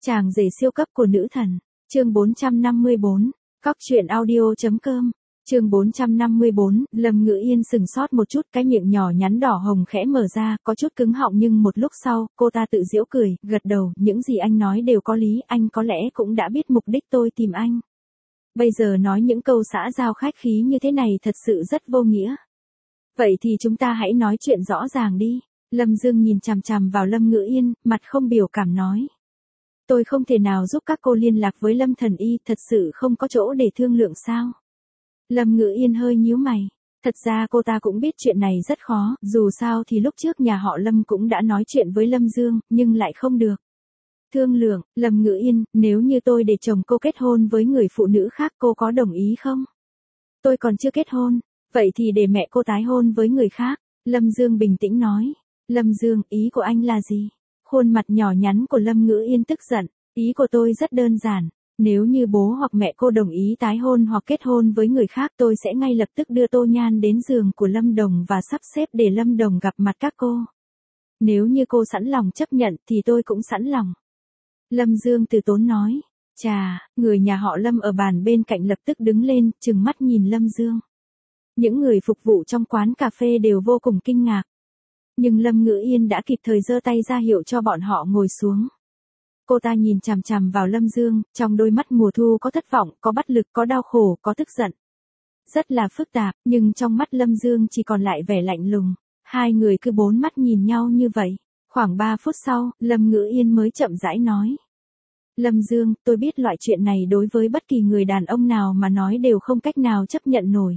Chàng rể siêu cấp của nữ thần. Chương 454. Cóc truyện audio.com. Chương 454, Lâm Ngữ Yên sừng sốt một chút, cái miệng nhỏ nhắn đỏ hồng khẽ mở ra, có chút cứng họng nhưng một lúc sau, cô ta tự giễu cười, gật đầu, những gì anh nói đều có lý, anh có lẽ cũng đã biết mục đích tôi tìm anh. Bây giờ nói những câu xã giao khách khí như thế này thật sự rất vô nghĩa. Vậy thì chúng ta hãy nói chuyện rõ ràng đi. Lâm Dương nhìn chằm chằm vào Lâm Ngữ Yên, mặt không biểu cảm nói. Tôi không thể nào giúp các cô liên lạc với Lâm Thần Y, thật sự không có chỗ để thương lượng sao? Lâm Ngữ Yên hơi nhíu mày. Thật ra cô ta cũng biết chuyện này rất khó, dù sao thì lúc trước nhà họ Lâm cũng đã nói chuyện với Lâm Dương, nhưng lại không được. Thương lượng, Lâm Ngữ Yên, nếu như tôi để chồng cô kết hôn với người phụ nữ khác cô có đồng ý không? Tôi còn chưa kết hôn, vậy thì để mẹ cô tái hôn với người khác. Lâm Dương bình tĩnh nói. Lâm Dương, ý của anh là gì? Khuôn mặt nhỏ nhắn của Lâm Ngữ Yên tức giận. Ý của tôi rất đơn giản. Nếu như bố hoặc mẹ cô đồng ý tái hôn hoặc kết hôn với người khác tôi sẽ ngay lập tức đưa Tô Nhan đến giường của Lâm Đồng và sắp xếp để Lâm Đồng gặp mặt các cô. Nếu như cô sẵn lòng chấp nhận thì tôi cũng sẵn lòng. Lâm Dương từ tốn nói. Chà, người nhà họ Lâm ở bàn bên cạnh lập tức đứng lên, trừng mắt nhìn Lâm Dương. Những người phục vụ trong quán cà phê đều vô cùng kinh ngạc. Nhưng Lâm Ngữ Yên đã kịp thời giơ tay ra hiệu cho bọn họ ngồi xuống. Cô ta nhìn chằm chằm vào Lâm Dương, trong đôi mắt mùa thu có thất vọng, có bất lực, có đau khổ, có tức giận. Rất là phức tạp, nhưng trong mắt Lâm Dương chỉ còn lại vẻ lạnh lùng. Hai người cứ bốn mắt nhìn nhau như vậy. Khoảng 3 phút sau, Lâm Ngữ Yên mới chậm rãi nói. Lâm Dương, tôi biết loại chuyện này đối với bất kỳ người đàn ông nào mà nói đều không cách nào chấp nhận nổi.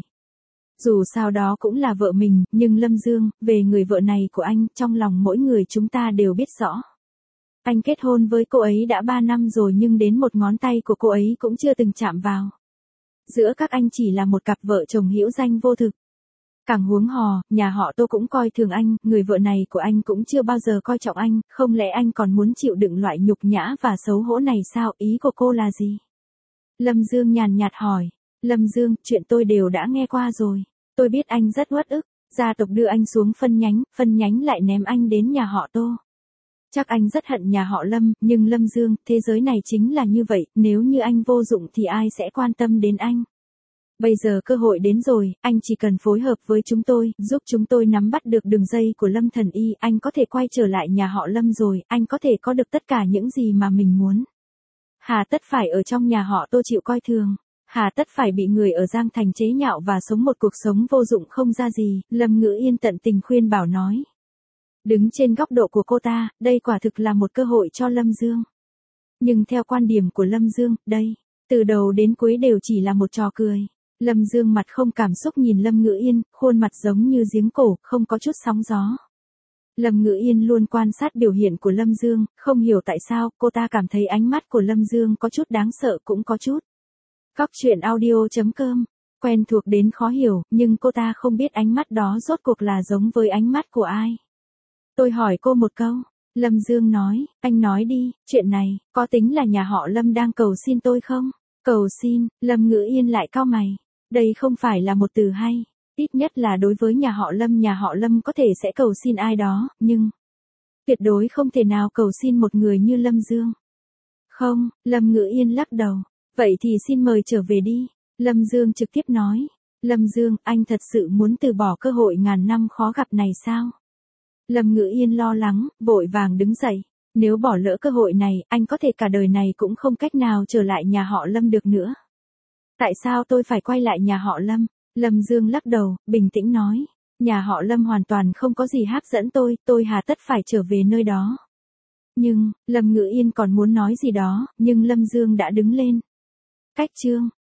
Dù sao đó cũng là vợ mình, nhưng Lâm Dương, về người vợ này của anh, trong lòng mỗi người chúng ta đều biết rõ. Anh kết hôn với cô ấy đã 3 năm rồi nhưng đến một ngón tay của cô ấy cũng chưa từng chạm vào. Giữa các anh chỉ là một cặp vợ chồng hữu danh vô thực. Càng huống hồ, nhà họ Tô cũng coi thường anh, người vợ này của anh cũng chưa bao giờ coi trọng anh, không lẽ anh còn muốn chịu đựng loại nhục nhã và xấu hổ này sao? Ý của cô là gì? Lâm Dương nhàn nhạt hỏi. Lâm Dương, chuyện tôi đều đã nghe qua rồi. Tôi biết anh rất uất ức, gia tộc đưa anh xuống phân nhánh lại ném anh đến nhà họ Tô. Chắc anh rất hận nhà họ Lâm, nhưng Lâm Dương, thế giới này chính là như vậy, nếu như anh vô dụng thì ai sẽ quan tâm đến anh? Bây giờ cơ hội đến rồi, anh chỉ cần phối hợp với chúng tôi, giúp chúng tôi nắm bắt được đường dây của Lâm Thần Y, anh có thể quay trở lại nhà họ Lâm rồi, anh có thể có được tất cả những gì mà mình muốn. Hà tất phải ở trong nhà họ Tô chịu coi thường, hà tất phải bị người ở Giang Thành chế nhạo và sống một cuộc sống vô dụng không ra gì, Lâm Ngữ Yên tận tình khuyên bảo nói. Đứng trên góc độ của cô ta, đây quả thực là một cơ hội cho Lâm Dương. Nhưng theo quan điểm của Lâm Dương, đây, từ đầu đến cuối đều chỉ là một trò cười. Lâm Dương mặt không cảm xúc nhìn Lâm Ngữ Yên, khuôn mặt giống như giếng cổ, không có chút sóng gió. Lâm Ngữ Yên luôn quan sát biểu hiện của Lâm Dương, không hiểu tại sao, cô ta cảm thấy ánh mắt của Lâm Dương có chút đáng sợ cũng có chút. Cóc truyện audio.com, quen thuộc đến khó hiểu, nhưng cô ta không biết ánh mắt đó rốt cuộc là giống với ánh mắt của ai. Tôi hỏi cô một câu. Lâm Dương nói, anh nói đi, chuyện này, có tính là nhà họ Lâm đang cầu xin tôi không? Cầu xin, Lâm Ngữ Yên lại cau mày. Đây không phải là một từ hay, ít nhất là đối với nhà họ Lâm có thể sẽ cầu xin ai đó, nhưng tuyệt đối không thể nào cầu xin một người như Lâm Dương. Không, Lâm Ngữ Yên lắc đầu. Vậy thì xin mời trở về đi. Lâm Dương trực tiếp nói. Lâm Dương, anh thật sự muốn từ bỏ cơ hội ngàn năm khó gặp này sao? Lâm Ngữ Yên lo lắng, vội vàng đứng dậy. Nếu bỏ lỡ cơ hội này, anh có thể cả đời này cũng không cách nào trở lại nhà họ Lâm được nữa. Tại sao tôi phải quay lại nhà họ Lâm? Lâm Dương lắc đầu, bình tĩnh nói. Nhà họ Lâm hoàn toàn không có gì hấp dẫn tôi hà tất phải trở về nơi đó. Nhưng, Lâm Ngữ Yên còn muốn nói gì đó, nhưng Lâm Dương đã đứng lên. Cách chương.